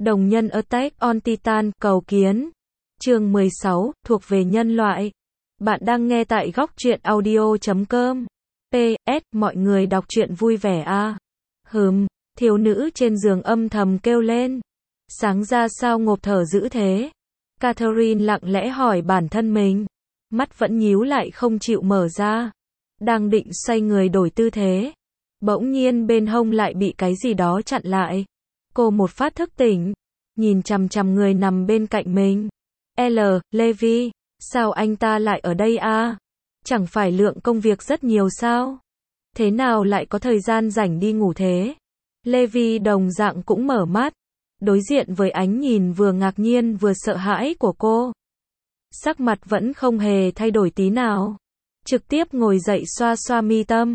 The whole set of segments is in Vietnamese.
Đồng nhân Attack on Titan, cầu kiến. Chương 16, thuộc về nhân loại. Bạn đang nghe tại góc truyện audio.com. PS, mọi người đọc truyện vui vẻ à. Thiếu nữ trên giường âm thầm kêu lên. Sáng ra sao ngộp thở dữ thế? Catherine lặng lẽ hỏi bản thân mình. Mắt vẫn nhíu lại không chịu mở ra. Đang định xoay người đổi tư thế. Bỗng nhiên bên hông lại bị cái gì đó chặn lại. Cô một phát thức tỉnh. Nhìn chằm chằm người nằm bên cạnh mình. Levi, sao anh ta lại ở đây à? Chẳng phải lượng công việc rất nhiều sao? Thế nào lại có thời gian rảnh đi ngủ thế? Levi đồng dạng cũng mở mắt. Đối diện với ánh nhìn vừa ngạc nhiên vừa sợ hãi của cô. Sắc mặt vẫn không hề thay đổi tí nào. Trực tiếp ngồi dậy xoa xoa mi tâm.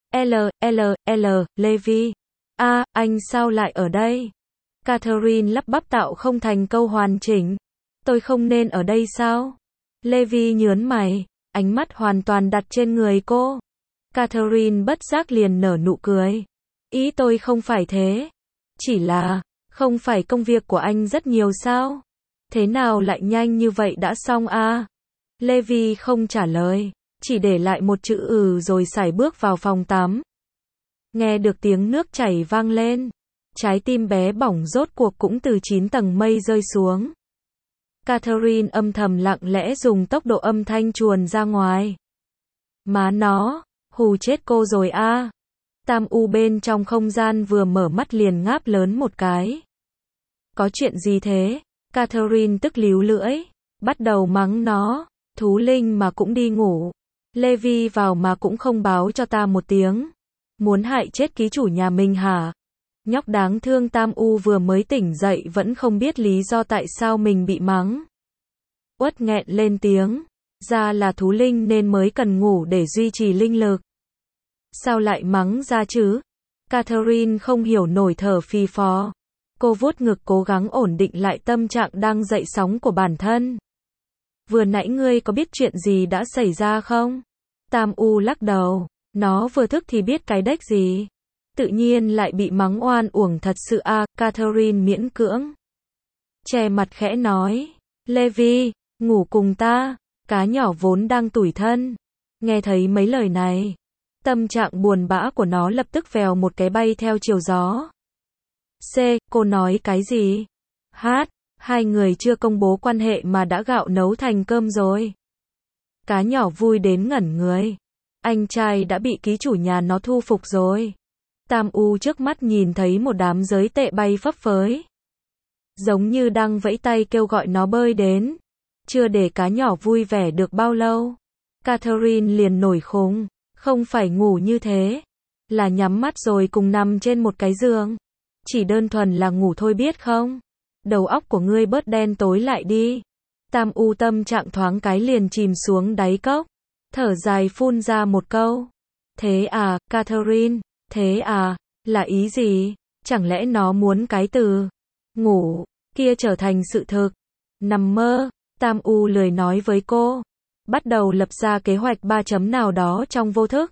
Levi. Anh sao lại ở đây? Catherine lắp bắp tạo không thành câu hoàn chỉnh. Tôi không nên ở đây sao? Levi nhớn mày, ánh mắt hoàn toàn đặt trên người cô. Catherine bất giác liền nở nụ cười. Ý tôi không phải thế. Chỉ là, không phải công việc của anh rất nhiều sao? Thế nào lại nhanh như vậy đã xong à? Levi không trả lời, chỉ để lại một chữ rồi sải bước vào phòng tắm. Nghe được tiếng nước chảy vang lên. Trái tim bé bỏng rốt cuộc cũng từ 9 tầng mây rơi xuống. Catherine âm thầm lặng lẽ dùng tốc độ âm thanh chuồn ra ngoài. Má nó, hù chết cô rồi à. Tam U bên trong không gian vừa mở mắt liền ngáp lớn một cái. Có chuyện gì thế? Catherine tức líu lưỡi, bắt đầu mắng nó, thú linh mà cũng đi ngủ. Levi vào mà cũng không báo cho ta một tiếng. Muốn hại chết ký chủ nhà mình hả? Nhóc đáng thương Tam U vừa mới tỉnh dậy vẫn không biết lý do tại sao mình bị mắng. Uất nghẹn lên tiếng. Ra là thú linh nên mới cần ngủ để duy trì linh lực. Sao lại mắng ra chứ? Catherine không hiểu nổi thở phì phò. Cô vuốt ngực cố gắng ổn định lại tâm trạng đang dậy sóng của bản thân. Vừa nãy ngươi có biết chuyện gì đã xảy ra không? Tam U lắc đầu. Nó vừa thức thì biết cái đếch gì. Tự nhiên lại bị mắng oan uổng thật sự à. Catherine miễn cưỡng che mặt khẽ nói. Levi, ngủ cùng ta. Cá nhỏ vốn đang tủi thân. Nghe thấy mấy lời này. Tâm trạng buồn bã của nó lập tức vèo một cái bay theo chiều gió. Cô nói cái gì? Hai người chưa công bố quan hệ mà đã gạo nấu thành cơm rồi. Cá nhỏ vui đến ngẩn người. Anh trai đã bị ký chủ nhà nó thu phục rồi. Tam U trước mắt nhìn thấy một đám giới tệ bay phấp phới. Giống như đang vẫy tay kêu gọi nó bơi đến. Chưa để cá nhỏ vui vẻ được bao lâu. Catherine liền nổi khùng. Không phải ngủ như thế. Là nhắm mắt rồi cùng nằm trên một cái giường. Chỉ đơn thuần là ngủ thôi biết không? Đầu óc của ngươi bớt đen tối lại đi. Tam U tâm trạng thoáng cái liền chìm xuống đáy cốc. Thở dài phun ra một câu. Thế à, Catherine, thế à, là ý gì? Chẳng lẽ nó muốn cái từ ngủ kia trở thành sự thực? Nằm mơ, Tam U lười nói với cô. Bắt đầu lập ra kế hoạch 3 chấm nào đó trong vô thức.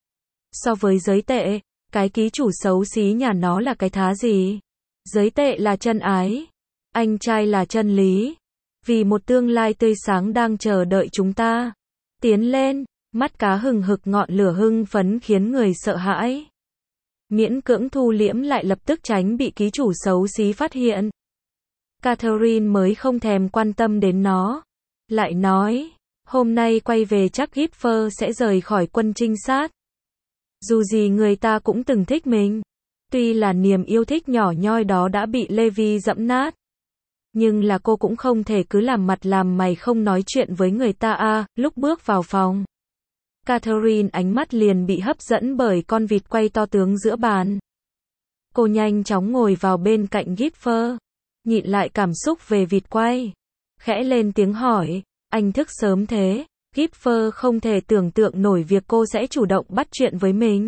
So với giới tệ, cái ký chủ xấu xí nhà nó là cái thá gì? Giới tệ là chân ái. Anh trai là chân lý. Vì một tương lai tươi sáng đang chờ đợi chúng ta. Tiến lên, mắt cá hừng hực ngọn lửa hưng phấn khiến người sợ hãi. Miễn cưỡng thu liễm lại lập tức tránh bị ký chủ xấu xí phát hiện. Catherine mới không thèm quan tâm đến nó. Lại nói, hôm nay quay về chắc Gipher sẽ rời khỏi quân trinh sát. Dù gì người ta cũng từng thích mình. Tuy là niềm yêu thích nhỏ nhoi đó đã bị Levi dẫm nát. Nhưng là cô cũng không thể cứ làm mặt làm mày không nói chuyện với người ta à. Lúc bước vào phòng, Catherine ánh mắt liền bị hấp dẫn bởi con vịt quay to tướng giữa bàn. Cô nhanh chóng ngồi vào bên cạnh Gipher. Nhịn lại cảm xúc về vịt quay. Khẽ lên tiếng hỏi. Anh thức sớm thế? Gipher không thể tưởng tượng nổi việc cô sẽ chủ động bắt chuyện với mình.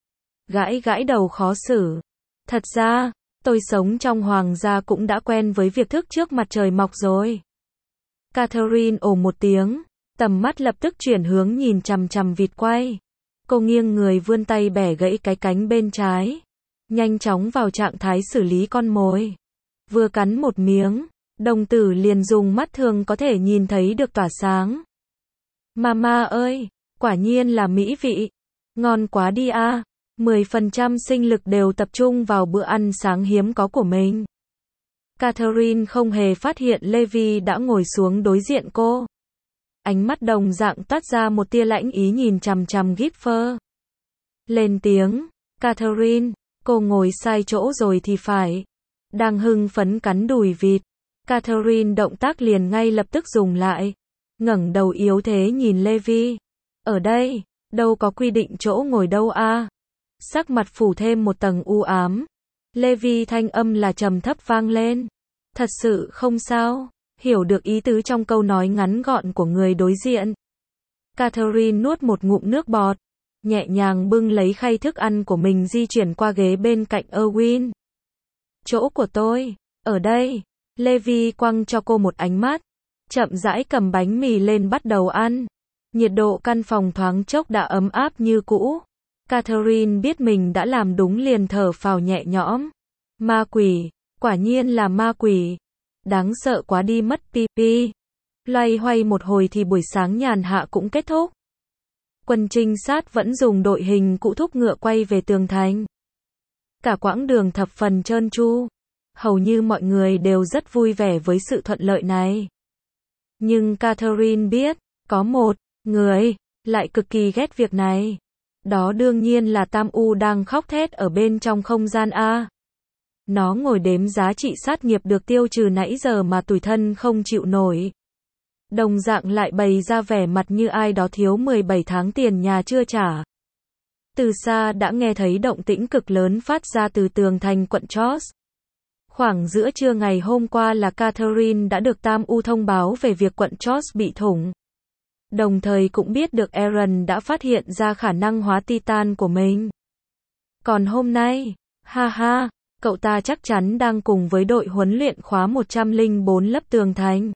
Gãi gãi đầu khó xử. Thật ra, tôi sống trong hoàng gia cũng đã quen với việc thức trước mặt trời mọc rồi. Catherine ồ một tiếng, tầm mắt lập tức chuyển hướng nhìn chằm chằm vịt quay. Cô nghiêng người vươn tay bẻ gãy cái cánh bên trái. Nhanh chóng vào trạng thái xử lý con mồi. vừa cắn một miếng, đồng tử liền dùng mắt thường có thể nhìn thấy được tỏa sáng. Mama ơi, quả nhiên là mỹ vị. Ngon quá đi a. 10% sinh lực đều tập trung vào bữa ăn sáng hiếm có của mình. Catherine không hề phát hiện Levi đã ngồi xuống đối diện cô. Ánh mắt đồng dạng toát ra một tia lãnh ý nhìn chằm chằm Gipher. Lên tiếng, Catherine, cô ngồi sai chỗ rồi thì phải. Đang hưng phấn cắn đùi vịt. Catherine động tác liền ngay lập tức dừng lại. Ngẩng đầu yếu thế nhìn Levi. Ở đây, đâu có quy định chỗ ngồi đâu a. Sắc mặt phủ thêm một tầng u ám. Levi thanh âm là trầm thấp vang lên. Thật sự không sao, hiểu được ý tứ trong câu nói ngắn gọn của người đối diện. Catherine nuốt một ngụm nước bọt, nhẹ nhàng bưng lấy khay thức ăn của mình di chuyển qua ghế bên cạnh Erwin. Chỗ của tôi, ở đây. Levi quăng cho cô một ánh mắt, chậm rãi cầm bánh mì lên bắt đầu ăn. Nhiệt độ căn phòng thoáng chốc đã ấm áp như cũ. Catherine biết mình đã làm đúng liền thở phào nhẹ nhõm. Ma quỷ, quả nhiên là ma quỷ. Đáng sợ quá đi mất pipi. Loay hoay một hồi thì buổi sáng nhàn hạ cũng kết thúc. Quân trinh sát vẫn dùng đội hình cũ thúc ngựa quay về tường thành. Cả quãng đường thập phần trơn tru. Hầu như mọi người đều rất vui vẻ với sự thuận lợi này. Nhưng Catherine biết, có một người lại cực kỳ ghét việc này. Đó đương nhiên là Tam U đang khóc thét ở bên trong không gian A. Nó ngồi đếm giá trị sát nghiệp được tiêu trừ nãy giờ mà tủi thân không chịu nổi. Đồng dạng lại bày ra vẻ mặt như ai đó thiếu 17 tháng tiền nhà chưa trả. Từ xa đã nghe thấy động tĩnh cực lớn phát ra từ tường thành quận Charles. Khoảng giữa trưa ngày hôm qua là Catherine đã được Tam U thông báo về việc quận Charles bị thủng. Đồng thời cũng biết được Aaron đã phát hiện ra khả năng hóa Titan của mình. Còn hôm nay, ha ha, cậu ta chắc chắn đang cùng với đội huấn luyện khóa 104 lấp tường thành.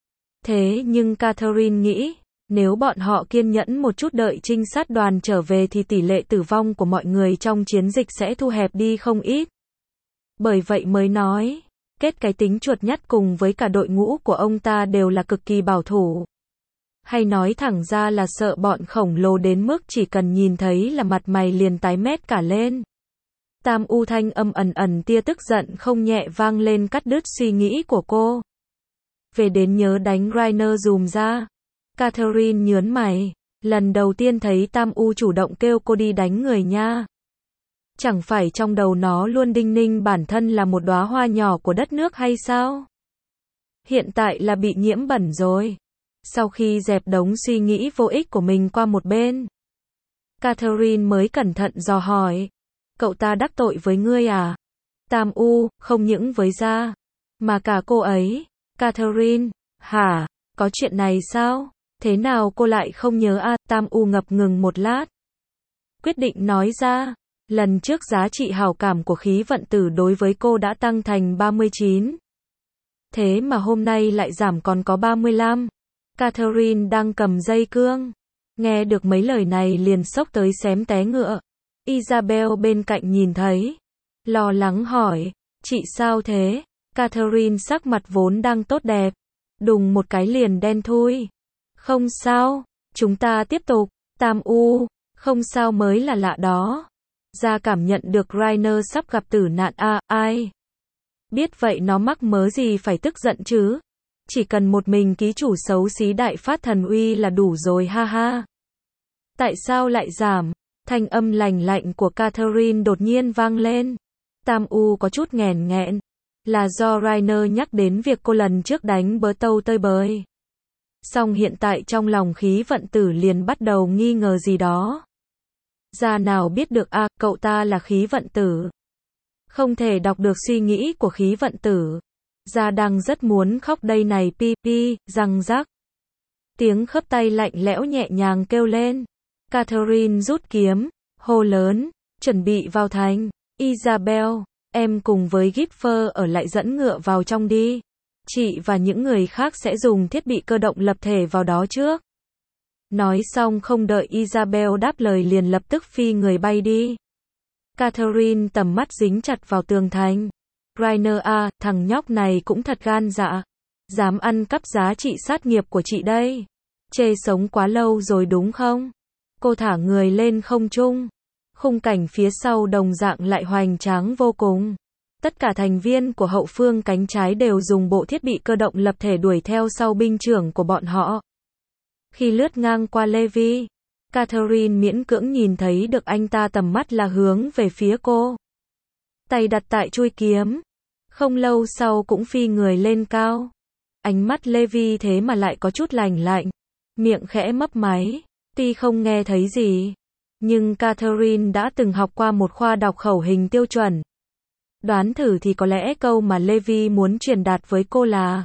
Thế nhưng Catherine nghĩ, nếu bọn họ kiên nhẫn một chút đợi trinh sát đoàn trở về thì tỷ lệ tử vong của mọi người trong chiến dịch sẽ thu hẹp đi không ít. Bởi vậy mới nói, kết cái tính chuột nhắt cùng với cả đội ngũ của ông ta đều là cực kỳ bảo thủ. Hay nói thẳng ra là sợ bọn khổng lồ đến mức chỉ cần nhìn thấy là mặt mày liền tái mét cả lên. Tam U thanh âm ẩn ẩn tia tức giận không nhẹ vang lên cắt đứt suy nghĩ của cô. Về đến nhớ đánh Rainer dùm ra. Catherine nhớn mày. Lần đầu tiên thấy Tam U chủ động kêu cô đi đánh người nha. Chẳng phải trong đầu nó luôn đinh ninh bản thân là một đóa hoa nhỏ của đất nước hay sao? Hiện tại là bị nhiễm bẩn rồi. Sau khi dẹp đống suy nghĩ vô ích của mình qua một bên, Catherine mới cẩn thận dò hỏi. Cậu ta đắc tội với ngươi à? Tam U, không những với gia, mà cả cô ấy. Catherine, hả? Có chuyện này sao? Thế nào cô lại không nhớ à? Tam U ngập ngừng một lát. Quyết định nói ra. Lần trước giá trị hảo cảm của khí vận tử đối với cô đã tăng thành 39. Thế mà hôm nay lại giảm còn có 35. Catherine đang cầm dây cương. Nghe được mấy lời này liền sốc tới xém té ngựa. Isabel bên cạnh nhìn thấy. Lo lắng hỏi. Chị sao thế? Catherine sắc mặt vốn đang tốt đẹp. Đùng một cái liền đen thui. Không sao. Chúng ta tiếp tục. Tam U. Không sao mới là lạ đó. Ra cảm nhận được Rainer sắp gặp tử nạn à, ai? Biết vậy nó mắc mớ gì phải tức giận chứ? Chỉ cần một mình ký chủ xấu xí đại phát thần uy là đủ rồi ha ha. Tại sao lại giảm? Thanh âm lành lạnh của Catherine đột nhiên vang lên. Tam U có chút nghẹn nghẹn. Là do Rainer nhắc đến việc cô lần trước đánh bớ tâu tơi bời. Song hiện tại trong lòng khí vận tử liền bắt đầu nghi ngờ gì đó. Ra nào biết được à, cậu ta là khí vận tử. Không thể đọc được suy nghĩ của khí vận tử. Ra đang rất muốn khóc đây này pi pi, răng rắc. Tiếng khớp tay lạnh lẽo nhẹ nhàng kêu lên. Catherine rút kiếm, hô lớn, chuẩn bị vào thành. Isabel, em cùng với Gipher ở lại dẫn ngựa vào trong đi. Chị và những người khác sẽ dùng thiết bị cơ động lập thể vào đó trước. Nói xong không đợi Isabel đáp lời liền lập tức phi người bay đi. Catherine tầm mắt dính chặt vào tường thành. Rainer à, thằng nhóc này cũng thật gan dạ. Dám ăn cắp giá trị sát nghiệp của chị đây. Chê sống quá lâu rồi đúng không? Cô thả người lên không trung. Khung cảnh phía sau đồng dạng lại hoành tráng vô cùng. Tất cả thành viên của hậu phương cánh trái đều dùng bộ thiết bị cơ động lập thể đuổi theo sau binh trưởng của bọn họ. Khi lướt ngang qua Levi, Catherine miễn cưỡng nhìn thấy được anh ta tầm mắt là hướng về phía cô. Tay đặt tại chuôi kiếm. Không lâu sau cũng phi người lên cao. Ánh mắt Levi thế mà lại có chút lạnh lạnh. Miệng khẽ mấp máy. Tuy không nghe thấy gì. Nhưng Catherine đã từng học qua một khoa đọc khẩu hình tiêu chuẩn. Đoán thử thì có lẽ câu mà Levi muốn truyền đạt với cô là: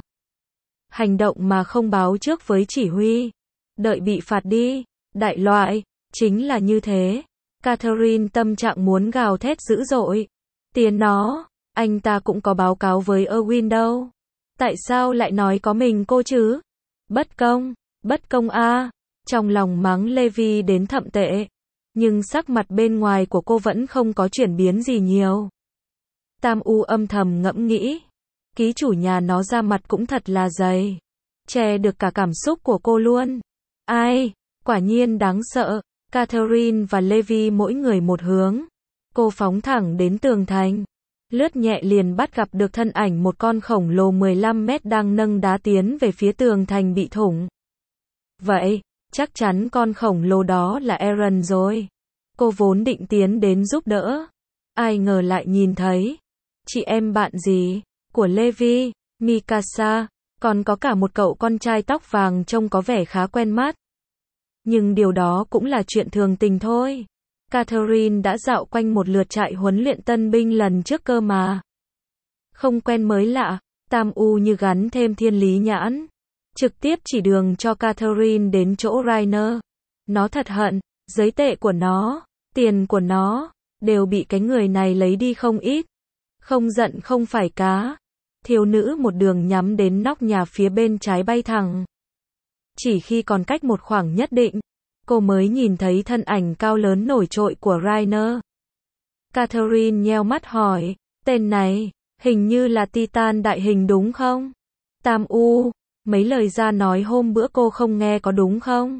hành động mà không báo trước với chỉ huy. Đợi bị phạt đi. Đại loại. Chính là như thế. Catherine tâm trạng muốn gào thét dữ dội. Tiền nó. Anh ta cũng có báo cáo với Erwin đâu. Tại sao lại nói có mình cô chứ? Bất công a. Trong lòng mắng Levi đến thậm tệ. Nhưng sắc mặt bên ngoài của cô vẫn không có chuyển biến gì nhiều. Tam U âm thầm ngẫm nghĩ. Ký chủ nhà nó ra mặt cũng thật là dày. Che được cả cảm xúc của cô luôn. Ai, quả nhiên đáng sợ. Catherine và Levi mỗi người một hướng. Cô phóng thẳng đến tường thành. Lướt nhẹ liền bắt gặp được thân ảnh một con khổng lồ 15 mét đang nâng đá tiến về phía tường thành bị thủng. Vậy, chắc chắn con khổng lồ đó là Aaron rồi. Cô vốn định tiến đến giúp đỡ. Ai ngờ lại nhìn thấy chị em bạn gì của Levi, Mikasa, còn có cả một cậu con trai tóc vàng trông có vẻ khá quen mắt. Nhưng điều đó cũng là chuyện thường tình thôi. Catherine đã dạo quanh một lượt trại huấn luyện tân binh lần trước cơ mà. Không quen mới lạ, Tam U như gắn thêm thiên lý nhãn. Trực tiếp chỉ đường cho Catherine đến chỗ Rainer. Nó thật hận, giấy tệ của nó, tiền của nó, đều bị cái người này lấy đi không ít. Không giận không phải cá. Thiếu nữ một đường nhắm đến nóc nhà phía bên trái bay thẳng. Chỉ khi còn cách một khoảng nhất định, cô mới nhìn thấy thân ảnh cao lớn nổi trội của Rainer. Catherine nheo mắt hỏi, tên này, hình như là Titan đại hình đúng không? Tam U, mấy lời ra nói hôm bữa cô không nghe có đúng không?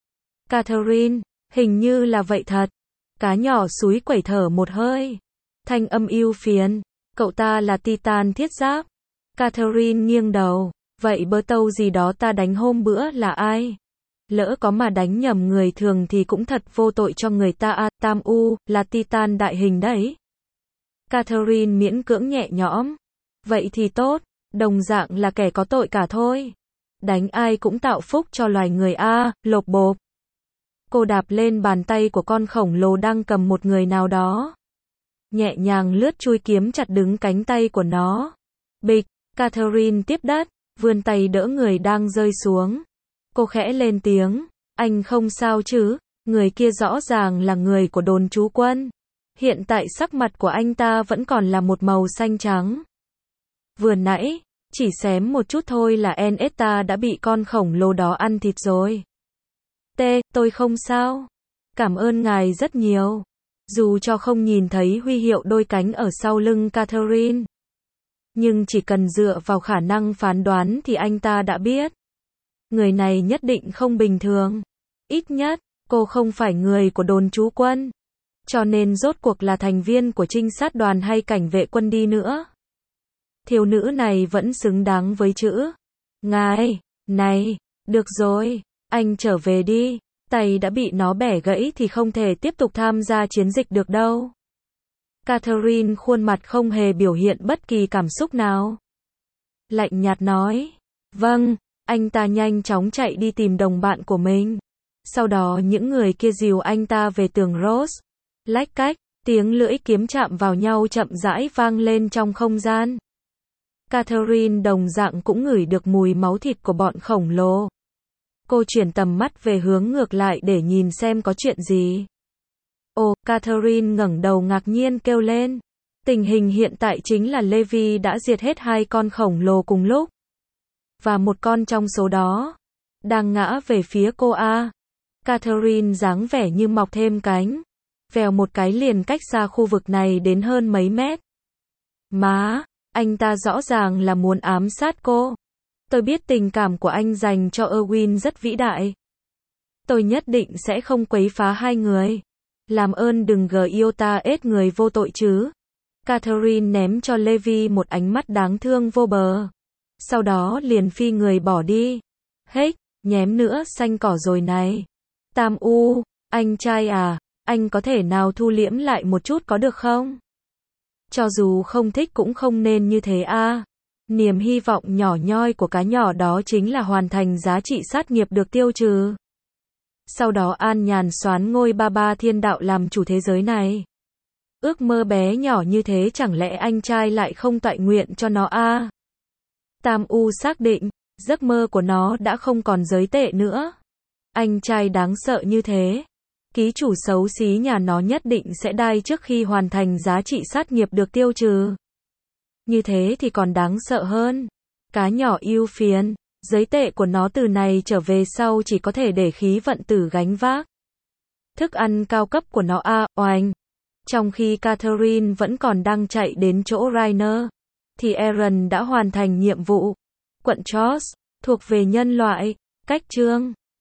Catherine, hình như là vậy thật. Cá nhỏ súi quẩy thở một hơi. Thanh âm ưu phiền, cậu ta là Titan thiết giáp. Catherine nghiêng đầu, vậy bơ tâu gì đó ta đánh hôm bữa là ai? Lỡ có mà đánh nhầm người thường thì cũng thật vô tội cho người ta à. Tam U, là Titan đại hình đấy. Catherine miễn cưỡng nhẹ nhõm. Vậy thì tốt, đồng dạng là kẻ có tội cả thôi. Đánh ai cũng tạo phúc cho loài người a. Lộp bộp. Cô đạp lên bàn tay của con khổng lồ đang cầm một người nào đó. Nhẹ nhàng lướt chuôi kiếm chặt đứng cánh tay của nó. Bịch, Catherine tiếp đất, vươn tay đỡ người đang rơi xuống. Cô khẽ lên tiếng, anh không sao chứ? Người kia rõ ràng là người của đồn trú quân. Hiện tại sắc mặt của anh ta vẫn còn là một màu xanh trắng. Vừa nãy, chỉ xém một chút thôi là Nesta đã bị con khổng lồ đó ăn thịt rồi. Tôi không sao. Cảm ơn ngài rất nhiều. Dù cho không nhìn thấy huy hiệu đôi cánh ở sau lưng Catherine. Nhưng chỉ cần dựa vào khả năng phán đoán thì anh ta đã biết. Người này nhất định không bình thường. Ít nhất, cô không phải người của đồn trú quân. Cho nên rốt cuộc là thành viên của trinh sát đoàn hay cảnh vệ quân đi nữa. Thiếu nữ này vẫn xứng đáng với chữ. Ngài, này, được rồi, anh trở về đi. Tay đã bị nó bẻ gãy thì không thể tiếp tục tham gia chiến dịch được đâu. Catherine khuôn mặt không hề biểu hiện bất kỳ cảm xúc nào. Lạnh nhạt nói. Vâng, anh ta nhanh chóng chạy đi tìm đồng bạn của mình. Sau đó những người kia dìu anh ta về tường Rose. Lách cách, tiếng lưỡi kiếm chạm vào nhau chậm rãi vang lên trong không gian. Catherine đồng dạng cũng ngửi được mùi máu thịt của bọn khổng lồ. Cô chuyển tầm mắt về hướng ngược lại để nhìn xem có chuyện gì. Ồ, Catherine ngẩng đầu ngạc nhiên kêu lên. Tình hình hiện tại chính là Levi đã diệt hết 2 con khổng lồ cùng lúc. Và một con trong số đó đang ngã về phía cô a. Catherine dáng vẻ như mọc thêm cánh. Vèo một cái liền cách xa khu vực này đến hơn mấy mét. Má, Anh ta rõ ràng là muốn ám sát cô. Tôi biết tình cảm của anh dành cho Erwin rất vĩ đại. Tôi nhất định sẽ không quấy phá hai người. Làm ơn đừng yêu ta ết người vô tội chứ. Catherine ném cho Levi một ánh mắt đáng thương vô bờ. Sau đó liền phi người bỏ đi. Hết, nhém nữa xanh cỏ rồi này. Tam U, anh trai à, anh có thể nào thu liễm lại một chút có được không? Cho dù không thích cũng không nên như thế a. Niềm hy vọng nhỏ nhoi của cá nhỏ đó chính là hoàn thành giá trị sát nghiệp được tiêu trừ. Sau đó an nhàn soán ngôi ba ba thiên đạo làm chủ thế giới này. Ước mơ bé nhỏ như thế chẳng lẽ anh trai lại không toại nguyện cho nó a? Tam U xác định, giấc mơ của nó đã không còn giới tệ nữa. Anh trai đáng sợ như thế. Ký chủ xấu xí nhà nó nhất định sẽ đai trước khi hoàn thành giá trị sát nghiệp được tiêu trừ. Như thế thì còn đáng sợ hơn. Cá nhỏ ưu phiền, giới tệ của nó từ này trở về sau chỉ có thể để khí vận tử gánh vác. Thức ăn cao cấp của nó oanh. Trong khi Catherine vẫn còn đang chạy đến chỗ Rainer, thì Aaron đã hoàn thành nhiệm vụ. Quận Charles, thuộc về nhân loại, cách chương